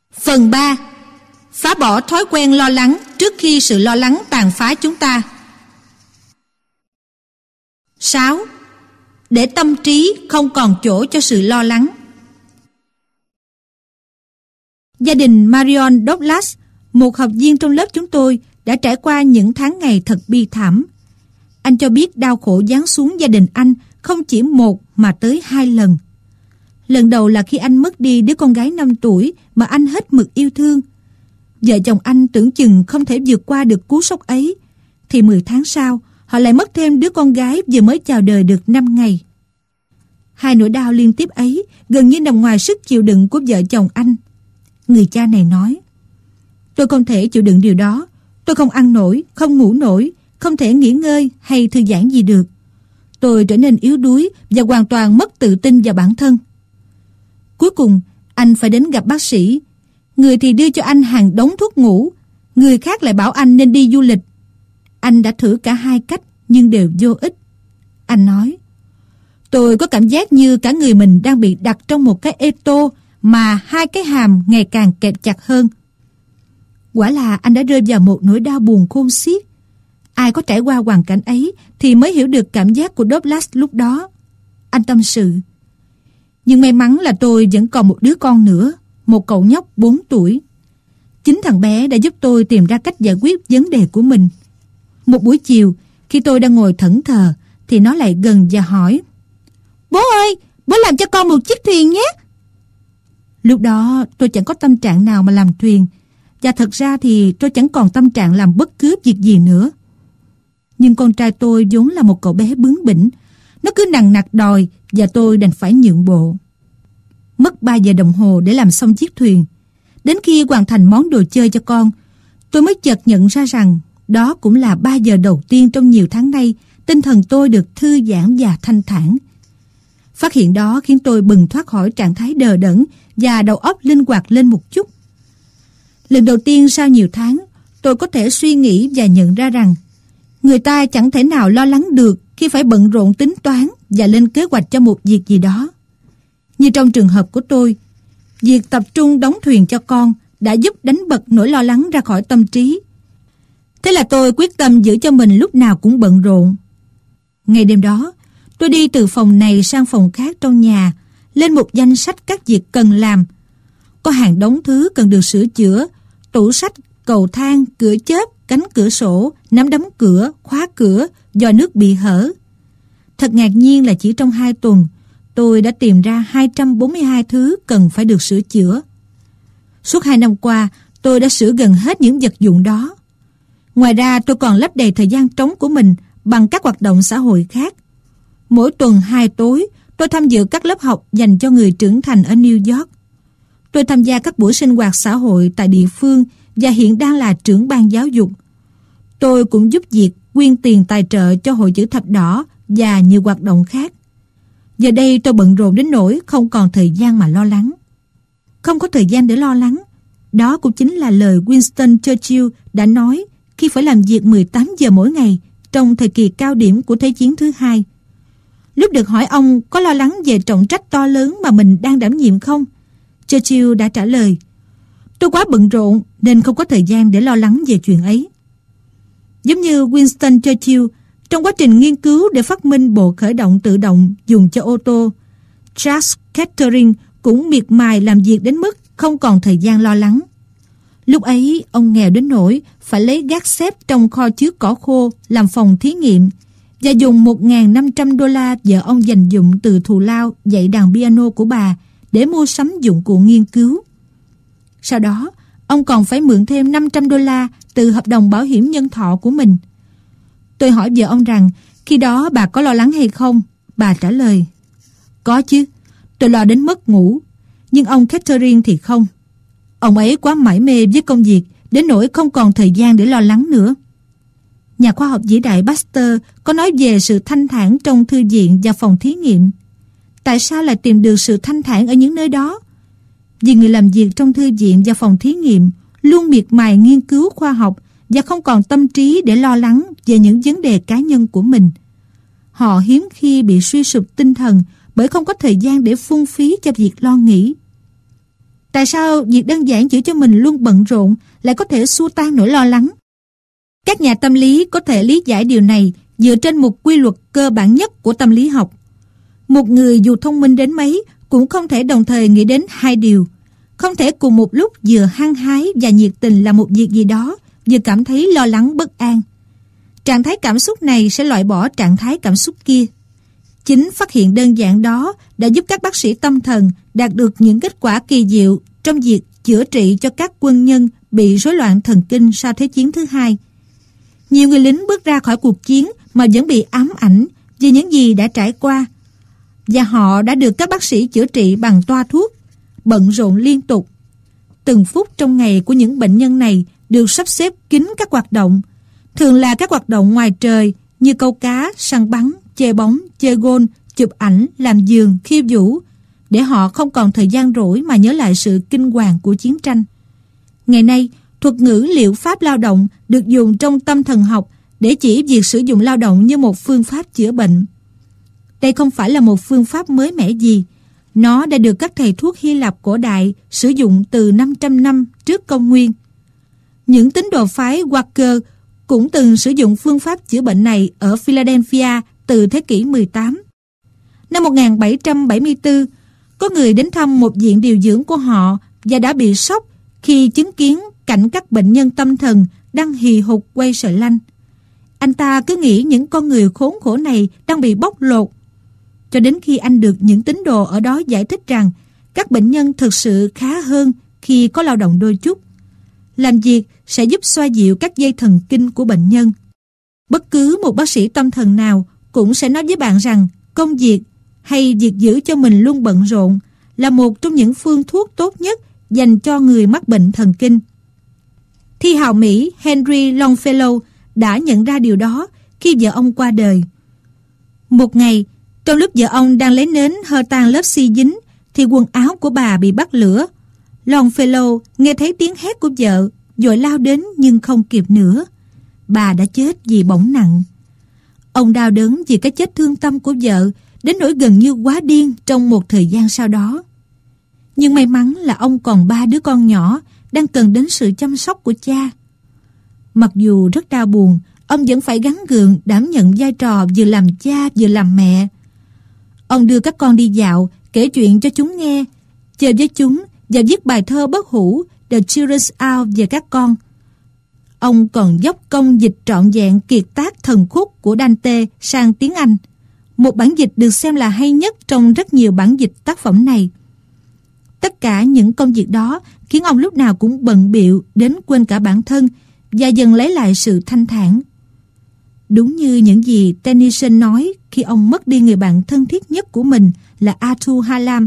Phần 3. Phá bỏ thói quen lo lắng trước khi sự lo lắng tàn phá chúng ta. 6. Để tâm trí không còn chỗ cho sự lo lắng. Gia đình Marion Douglas, một học viên trong lớp chúng tôi, đã trải qua những tháng ngày thật bi thảm. Anh cho biết đau khổ giáng xuống gia đình anh không chỉ một mà tới 2 lần. Lần đầu là khi anh mất đi đứa con gái 5 tuổi mà anh hết mực yêu thương. Vợ chồng anh tưởng chừng không thể vượt qua được cú sốc ấy, thì 10 tháng sau, họ lại mất thêm đứa con gái vừa mới chào đời được 5 ngày. 2 nỗi đau liên tiếp ấy gần như nằm ngoài sức chịu đựng của vợ chồng anh. Người cha này nói: "Tôi không thể chịu đựng điều đó. Tôi không ăn nổi, không ngủ nổi, không thể nghỉ ngơi hay thư giãn gì được. Tôi trở nên yếu đuối và hoàn toàn mất tự tin vào bản thân." Cuối cùng, anh phải đến gặp bác sĩ. Người thì đưa cho anh hàng đống thuốc ngủ, người khác lại bảo anh nên đi du lịch. Anh đã thử cả 2 cách nhưng đều vô ích. Anh nói: "Tôi có cảm giác như cả người mình đang bị đặt trong một cái ê tô mà 2 cái hàm ngày càng kẹp chặt hơn." Quả là anh đã rơi vào một nỗi đau buồn khôn xiết. Ai có trải qua hoàn cảnh ấy thì mới hiểu được cảm giác của Douglas lúc đó. Anh tâm sự: "Nhưng may mắn là tôi vẫn còn một đứa con nữa, một cậu nhóc 4 tuổi. Chính thằng bé đã giúp tôi tìm ra cách giải quyết vấn đề của mình. Một buổi chiều, khi tôi đang ngồi thẫn thờ, thì nó lại gần và hỏi: 'Bố ơi, bố làm cho con một chiếc thuyền nhé.' Lúc đó tôi chẳng có tâm trạng nào mà làm thuyền, và thật ra thì tôi chẳng còn tâm trạng làm bất cứ việc gì nữa. Nhưng con trai tôi vốn là một cậu bé bướng bỉnh, nó cứ nằng nặc đòi và tôi đành phải nhượng bộ. Mất 3 giờ đồng hồ để làm xong chiếc thuyền. Đến khi hoàn thành món đồ chơi cho con, tôi mới chợt nhận ra rằng đó cũng là 3 giờ đầu tiên trong nhiều tháng nay tinh thần tôi được thư giãn và thanh thản. Phát hiện đó khiến tôi bừng thoát khỏi trạng thái đờ đẫn và đầu óc linh hoạt lên một chút. Lần đầu tiên sau nhiều tháng, tôi có thể suy nghĩ và nhận ra rằng người ta chẳng thể nào lo lắng được khi phải bận rộn tính toán và lên kế hoạch cho một việc gì đó. Như trong trường hợp của tôi, việc tập trung đóng thuyền cho con đã giúp đánh bật nỗi lo lắng ra khỏi tâm trí. Thế là tôi quyết tâm giữ cho mình lúc nào cũng bận rộn. Ngày đêm đó, tôi đi từ phòng này sang phòng khác trong nhà, lên một danh sách các việc cần làm. Có hàng đống thứ cần được sửa chữa: tủ sách, cầu thang, cửa chớp, cánh cửa sổ, nắm đấm cửa, khóa cửa, giò nước bị hở. Thật ngạc nhiên là chỉ trong 2 tuần, tôi đã tìm ra 242 thứ cần phải được sửa chữa. Suốt 2 năm qua, tôi đã sửa gần hết những vật dụng đó. Ngoài ra, tôi còn lấp đầy thời gian trống của mình bằng các hoạt động xã hội khác. Mỗi tuần 2 tối, tôi tham dự các lớp học dành cho người trưởng thành ở New York. Tôi tham gia các buổi sinh hoạt xã hội tại địa phương và hiện đang là trưởng ban giáo dục. Tôi cũng giúp việc quyên tiền tài trợ cho Hội Chữ Thập Đỏ và nhiều hoạt động khác. Giờ đây tôi bận rộn đến nỗi không còn thời gian mà lo lắng. Không có thời gian để lo lắng. Đó cũng chính là lời Winston Churchill đã nói khi phải làm việc 18 giờ mỗi ngày trong thời kỳ cao điểm của Thế chiến thứ 2. Lúc được hỏi ông có lo lắng về trọng trách to lớn mà mình đang đảm nhiệm không, Churchill đã trả lời: "Tôi quá bận rộn nên không có thời gian để lo lắng về chuyện ấy." Giống như Winston Churchill, trong quá trình nghiên cứu để phát minh bộ khởi động tự động dùng cho ô tô, Charles Kettering cũng miệt mài làm việc đến mức không còn thời gian lo lắng. Lúc ấy, ông nghèo đến nỗi phải lấy gác xếp trong kho chứa cỏ khô làm phòng thí nghiệm và dùng $1.500 vợ ông dành dụm từ thù lao dạy đàn piano của bà để mua sắm dụng cụ nghiên cứu. Sau đó, ông còn phải mượn thêm $500 từ hợp đồng bảo hiểm nhân thọ của mình. Tôi hỏi vợ ông rằng khi đó bà có lo lắng hay không. Bà trả lời: "Có chứ, tôi lo đến mất ngủ." Nhưng ông Kettering thì không. Ông ấy quá mải mê với công việc đến nỗi không còn thời gian để lo lắng nữa. Nhà khoa học vĩ đại Baxter có nói về sự thanh thản trong thư viện và phòng thí nghiệm. Tại sao lại tìm được sự thanh thản ở những nơi đó? Vì người làm việc trong thư viện và phòng thí nghiệm luôn miệt mài nghiên cứu khoa học và không còn tâm trí để lo lắng về những vấn đề cá nhân của mình. Họ hiếm khi bị suy sụp tinh thần bởi không có thời gian để phung phí cho việc lo nghĩ. Tại sao việc đơn giản giữ cho mình luôn bận rộn lại có thể xua tan nỗi lo lắng? Các nhà tâm lý có thể lý giải điều này dựa trên một quy luật cơ bản nhất của tâm lý học. Một người dù thông minh đến mấy cũng không thể đồng thời nghĩ đến hai điều. Không thể cùng một lúc vừa hăng hái và nhiệt tình làm một việc gì đó, vừa cảm thấy lo lắng bất an. Trạng thái cảm xúc này sẽ loại bỏ trạng thái cảm xúc kia. Chính phát hiện đơn giản đó đã giúp các bác sĩ tâm thần đạt được những kết quả kỳ diệu trong việc chữa trị cho các quân nhân bị rối loạn thần kinh sau Thế chiến thứ hai. Nhiều người lính bước ra khỏi cuộc chiến mà vẫn bị ám ảnh vì những gì đã trải qua, và họ đã được các bác sĩ chữa trị bằng toa thuốc, bận rộn liên tục. Từng phút trong ngày của những bệnh nhân này được sắp xếp kín các hoạt động, thường là các hoạt động ngoài trời như câu cá, săn bắn, chơi bóng, chơi golf, chụp ảnh, làm giường, khiêu vũ, để họ không còn thời gian rỗi mà nhớ lại sự kinh hoàng của chiến tranh. Ngày nay, thuật ngữ liệu pháp lao động được dùng trong tâm thần học để chỉ việc sử dụng lao động như một phương pháp chữa bệnh. Đây không phải là một phương pháp mới mẻ gì. Nó đã được các thầy thuốc Hy Lạp cổ đại sử dụng từ 500 năm trước công nguyên. Những tín đồ phái Quaker cũng từng sử dụng phương pháp chữa bệnh này ở Philadelphia từ thế kỷ 18. Năm 1774, có người đến thăm một viện điều dưỡng của họ và đã bị sốc khi chứng kiến cảnh các bệnh nhân tâm thần đang hì hục quay sợi lanh. Anh ta cứ nghĩ những con người khốn khổ này đang bị bóc lột, cho đến khi anh được những tín đồ ở đó giải thích rằng các bệnh nhân thực sự khá hơn khi có lao động đôi chút. Làm việc sẽ giúp xoa dịu các dây thần kinh của bệnh nhân. Bất cứ một bác sĩ tâm thần nào cũng sẽ nói với bạn rằng công việc hay việc giữ cho mình luôn bận rộn là một trong những phương thuốc tốt nhất dành cho người mắc bệnh thần kinh. Thi hào Mỹ Henry Longfellow đã nhận ra điều đó khi vợ ông qua đời. Một ngày, trong lúc vợ ông đang lấy nến hơ tan lớp xi dính, thì quần áo của bà bị bắt lửa. Longfellow nghe thấy tiếng hét của vợ, vội lao đến nhưng không kịp nữa. Bà đã chết vì bỏng nặng. Ông đau đớn vì cái chết thương tâm của vợ, đến nỗi gần như quá điên trong một thời gian sau đó. Nhưng may mắn là ông còn 3 đứa con nhỏ đang cần đến sự chăm sóc của cha. Mặc dù rất đau buồn, ông vẫn phải gắng gượng đảm nhận vai trò vừa làm cha vừa làm mẹ. Ông đưa các con đi dạo, kể chuyện cho chúng nghe, chơi với chúng và viết bài thơ bất hủ The Children's Hour về các con. Ông còn dốc công dịch trọn vẹn kiệt tác Thần Khúc của Dante sang tiếng Anh, một bản dịch được xem là hay nhất trong rất nhiều bản dịch tác phẩm này. Tất cả những công việc đó khiến ông lúc nào cũng bận bịu đến quên cả bản thân và dần lấy lại sự thanh thản. Đúng như những gì Tennyson nói khi ông mất đi người bạn thân thiết nhất của mình là Arthur Hallam.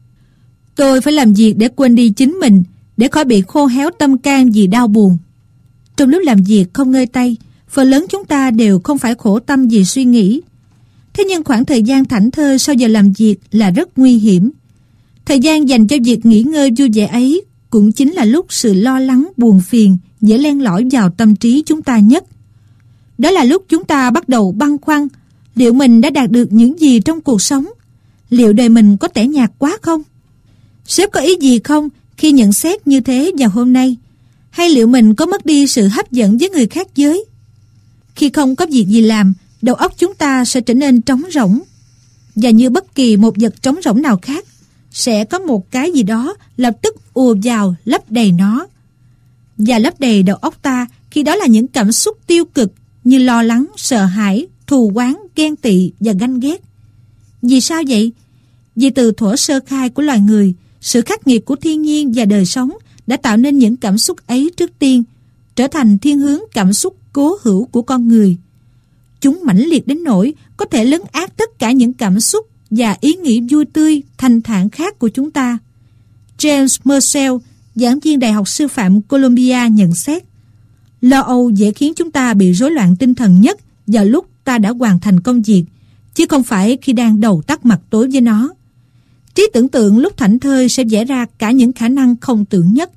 Tôi phải làm việc để quên đi chính mình, để khỏi bị khô héo tâm can vì đau buồn. Trong lúc làm việc không ngơi tay, phần lớn chúng ta đều không phải khổ tâm vì suy nghĩ. Thế nhưng khoảng thời gian thảnh thơi sau giờ làm việc là rất nguy hiểm. Thời gian dành cho việc nghỉ ngơi vui vẻ ấy cũng chính là lúc sự lo lắng, buồn phiền dễ len lỏi vào tâm trí chúng ta nhất. Đó là lúc chúng ta bắt đầu băn khoăn liệu mình đã đạt được những gì trong cuộc sống, liệu đời mình có tẻ nhạt quá không? Sếp có ý gì không khi nhận xét như thế vào hôm nay? Hay liệu mình có mất đi sự hấp dẫn với người khác giới? Khi không có việc gì làm, đầu óc chúng ta sẽ trở nên trống rỗng. Và như bất kỳ một vật trống rỗng nào khác, sẽ có một cái gì đó lập tức ùa vào lấp đầy nó. Và lấp đầy đầu óc ta khi đó là những cảm xúc tiêu cực như lo lắng, sợ hãi, thù oán, ghen tị và ganh ghét. Vì sao vậy? Vì từ thuở sơ khai của loài người, sự khắc nghiệt của thiên nhiên và đời sống đã tạo nên những cảm xúc ấy trước tiên, trở thành thiên hướng cảm xúc cố hữu của con người. Chúng mãnh liệt đến nỗi có thể lấn át tất cả những cảm xúc và ý nghĩ vui tươi, thanh thản khác của chúng ta. James Marshall, giảng viên Đại học Sư phạm Columbia nhận xét, lo âu dễ khiến chúng ta bị rối loạn tinh thần nhất vào lúc ta đã hoàn thành công việc, chứ không phải khi đang đầu tắt mặt tối với nó. Trí tưởng tượng lúc thảnh thơi sẽ vẽ ra cả những khả năng không tưởng nhất.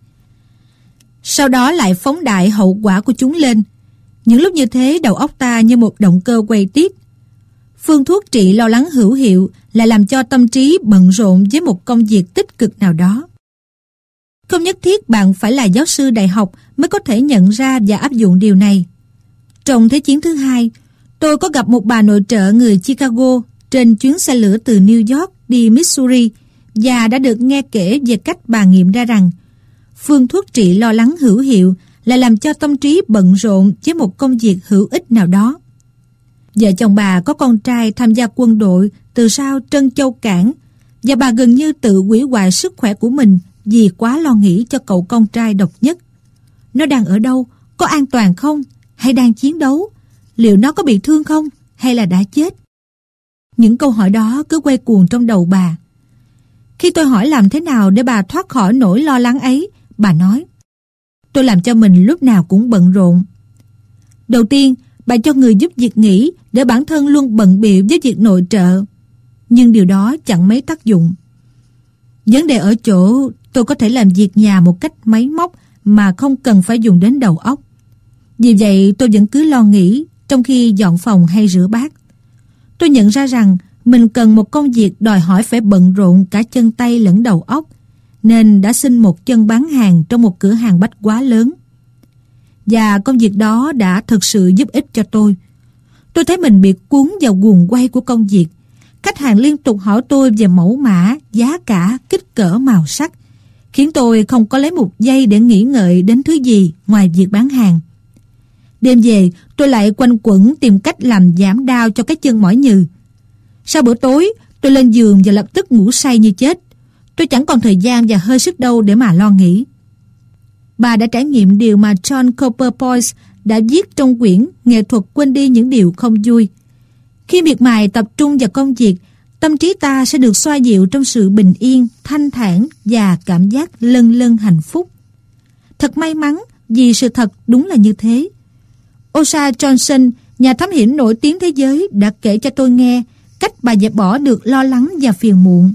Sau đó lại phóng đại hậu quả của chúng lên. Những lúc như thế đầu óc ta như một động cơ quay tít. Phương thuốc trị lo lắng hữu hiệu là làm cho tâm trí bận rộn với một công việc tích cực nào đó. Không nhất thiết bạn phải là giáo sư đại học mới có thể nhận ra và áp dụng điều này. Trong Thế chiến thứ hai, tôi có gặp một bà nội trợ người Chicago trên chuyến xe lửa từ New York đi Missouri và đã được nghe kể về cách bà nghiệm ra rằng phương thuốc trị lo lắng hữu hiệu là làm cho tâm trí bận rộn với một công việc hữu ích nào đó. Vợ chồng bà có con trai tham gia quân đội từ sau Trân Châu Cảng và bà gần như tự hủy hoại sức khỏe của mình vì quá lo nghĩ cho cậu con trai độc nhất. Nó đang ở đâu? Có an toàn không? Hay đang chiến đấu? Liệu nó có bị thương không? Hay là đã chết? Những câu hỏi đó cứ quay cuồng trong đầu bà. Khi tôi hỏi làm thế nào để bà thoát khỏi nỗi lo lắng ấy, bà nói: tôi làm cho mình lúc nào cũng bận rộn. Đầu tiên, bà cho người giúp việc nghỉ để bản thân luôn bận bịu với việc nội trợ. Nhưng điều đó chẳng mấy tác dụng. Vấn đề ở chỗ tôi có thể làm việc nhà một cách máy móc mà không cần phải dùng đến đầu óc. Vì vậy tôi vẫn cứ lo nghĩ trong khi dọn phòng hay rửa bát. Tôi nhận ra rằng mình cần một công việc đòi hỏi phải bận rộn cả chân tay lẫn đầu óc, nên đã xin một chân bán hàng trong một cửa hàng bách hóa lớn. Và công việc đó đã thực sự giúp ích cho tôi. Tôi thấy mình bị cuốn vào guồng quay của công việc. Khách hàng liên tục hỏi tôi về mẫu mã, giá cả, kích cỡ, màu sắc, khiến tôi không có lấy một giây để nghĩ ngợi đến thứ gì ngoài việc bán hàng. Đêm về, tôi lại quanh quẩn tìm cách làm giảm đau cho cái chân mỏi nhừ. Sau bữa tối, tôi lên giường và lập tức ngủ say như chết. Tôi chẳng còn thời gian và hơi sức đâu để mà lo nghĩ. Bà đã trải nghiệm điều mà John Cooper Boyce đã viết trong quyển Nghệ thuật quên đi những điều không vui. Khi miệt mài tập trung vào công việc, tâm trí ta sẽ được xoa dịu trong sự bình yên, thanh thản và cảm giác lân lân hạnh phúc. Thật may mắn vì sự thật đúng là như thế. Osha Johnson, nhà thám hiểm nổi tiếng thế giới, đã kể cho tôi nghe cách bà dẹp bỏ được lo lắng và phiền muộn.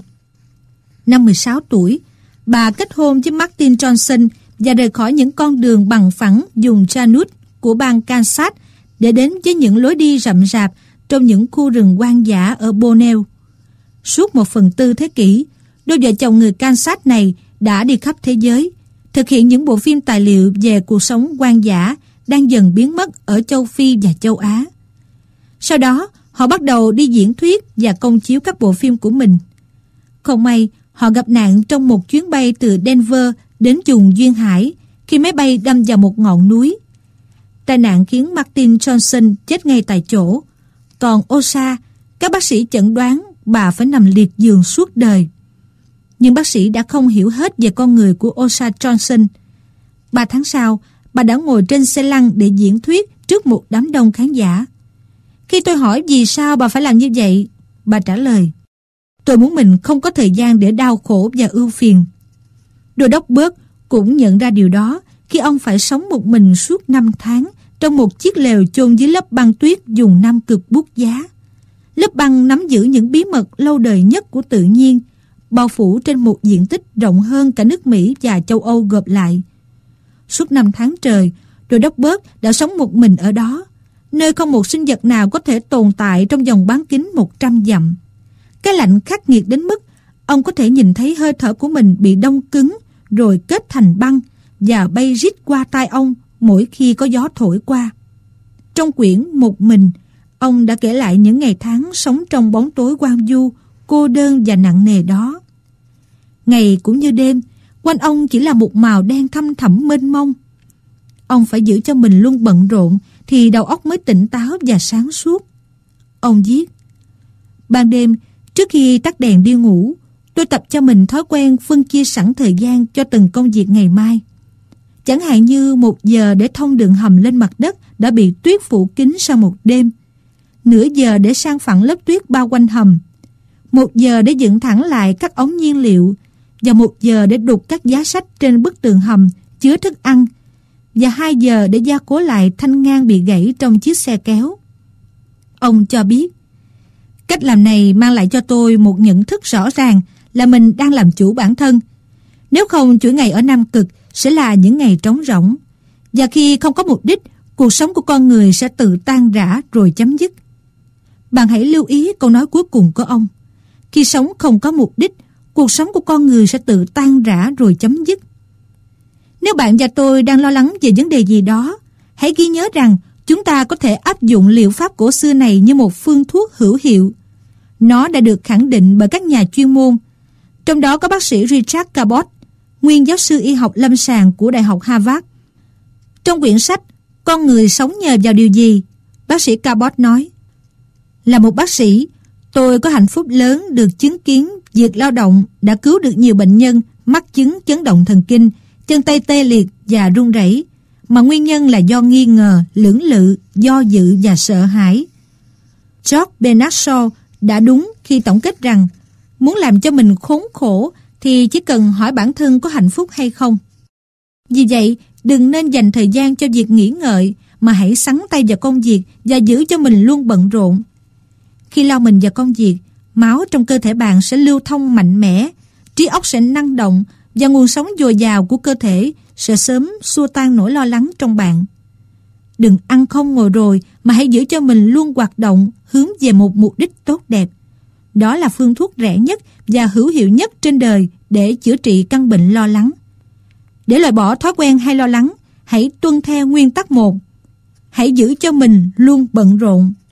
Năm 16 tuổi, bà kết hôn với Martin Johnson và rời khỏi những con đường bằng phẳng dùng Chanut của bang Kansas để đến với những lối đi rậm rạp trong những khu rừng hoang dã ở Borneo. Suốt 1/4 thế kỷ, đôi vợ chồng người Kansas này đã đi khắp thế giới, thực hiện những bộ phim tài liệu về cuộc sống hoang dã đang dần biến mất ở châu Phi và châu Á. Sau đó, họ bắt đầu đi diễn thuyết và công chiếu các bộ phim của mình. Không may, họ gặp nạn trong một chuyến bay từ Denver đến vùng duyên hải khi máy bay đâm vào một ngọn núi. Tai nạn khiến Martin Johnson chết ngay tại chỗ. Còn Osha, các bác sĩ chẩn đoán bà phải nằm liệt giường suốt đời. Nhưng bác sĩ đã không hiểu hết về con người của Osha Johnson. 3 tháng sau, bà đã ngồi trên xe lăn để diễn thuyết trước một đám đông khán giả. Khi tôi hỏi vì sao bà phải làm như vậy, bà trả lời: tôi muốn mình không có thời gian để đau khổ và ưu phiền. Đô đốc Burke cũng nhận ra điều đó khi ông phải sống một mình suốt 5 tháng trong một chiếc lều chôn dưới lớp băng tuyết dùng Nam Cực bút giá. Lớp băng nắm giữ những bí mật lâu đời nhất của tự nhiên, bao phủ trên một diện tích rộng hơn cả nước Mỹ và châu Âu gộp lại. Suốt 5 tháng trời, Đô đốc Burke đã sống một mình ở đó, nơi không một sinh vật nào có thể tồn tại trong vòng bán kính 100 dặm. Cái lạnh khắc nghiệt đến mức ông có thể nhìn thấy hơi thở của mình bị đông cứng rồi kết thành băng và bay rít qua tai ông mỗi khi có gió thổi qua. Trong quyển Một Mình, ông đã kể lại những ngày tháng sống trong bóng tối hoang vu, cô đơn và nặng nề đó. Ngày cũng như đêm, quanh ông chỉ là một màu đen thăm thẳm mênh mông. Ông phải giữ cho mình luôn bận rộn thì đầu óc mới tỉnh táo và sáng suốt. Ông viết: ban đêm, trước khi tắt đèn đi ngủ, tôi tập cho mình thói quen phân chia sẵn thời gian cho từng công việc ngày mai. Chẳng hạn như 1 giờ để thông đường hầm lên mặt đất đã bị tuyết phủ kín sau một đêm, nửa giờ để san phẳng lớp tuyết bao quanh hầm, 1 giờ để dựng thẳng lại các ống nhiên liệu, và 1 giờ để đục các giá sách trên bức tường hầm chứa thức ăn, và 2 giờ để gia cố lại thanh ngang bị gãy trong chiếc xe kéo. Ông cho biết, cách làm này mang lại cho tôi một nhận thức rõ ràng là mình đang làm chủ bản thân. Nếu không, chuỗi ngày ở Nam Cực sẽ là những ngày trống rỗng. Và khi không có mục đích, cuộc sống của con người sẽ tự tan rã rồi chấm dứt. Bạn hãy lưu ý câu nói cuối cùng của ông. Khi sống không có mục đích, cuộc sống của con người sẽ tự tan rã rồi chấm dứt. Nếu bạn và tôi đang lo lắng về vấn đề gì đó, hãy ghi nhớ rằng chúng ta có thể áp dụng liệu pháp cổ xưa này như một phương thuốc hữu hiệu. Nó đã được khẳng định bởi các nhà chuyên môn, trong đó có bác sĩ Richard Cabot, nguyên giáo sư y học lâm sàng của Đại học Harvard. Trong quyển sách Con người sống nhờ vào điều gì, bác sĩ Cabot nói: là một bác sĩ, tôi có hạnh phúc lớn được chứng kiến việc lao động đã cứu được nhiều bệnh nhân mắc chứng chấn động thần kinh, chân tay tê liệt và run rẩy, mà nguyên nhân là do nghi ngờ, lưỡng lự, do dự và sợ hãi. George Bernard Shaw đã đúng khi tổng kết rằng muốn làm cho mình khốn khổ thì chỉ cần hỏi bản thân có hạnh phúc hay không. Vì vậy, đừng nên dành thời gian cho việc nghỉ ngợi, mà hãy sắn tay vào công việc và giữ cho mình luôn bận rộn. Khi lao mình vào công việc, máu trong cơ thể bạn sẽ lưu thông mạnh mẽ, trí óc sẽ năng động và nguồn sống dồi dào của cơ thể sẽ sớm xua tan nỗi lo lắng trong bạn. Đừng ăn không ngồi rồi, mà hãy giữ cho mình luôn hoạt động hướng về một mục đích tốt đẹp. Đó là phương thuốc rẻ nhất và hữu hiệu nhất trên đời để chữa trị căn bệnh lo lắng. Để loại bỏ thói quen hay lo lắng, hãy tuân theo nguyên tắc 1. Hãy giữ cho mình luôn bận rộn.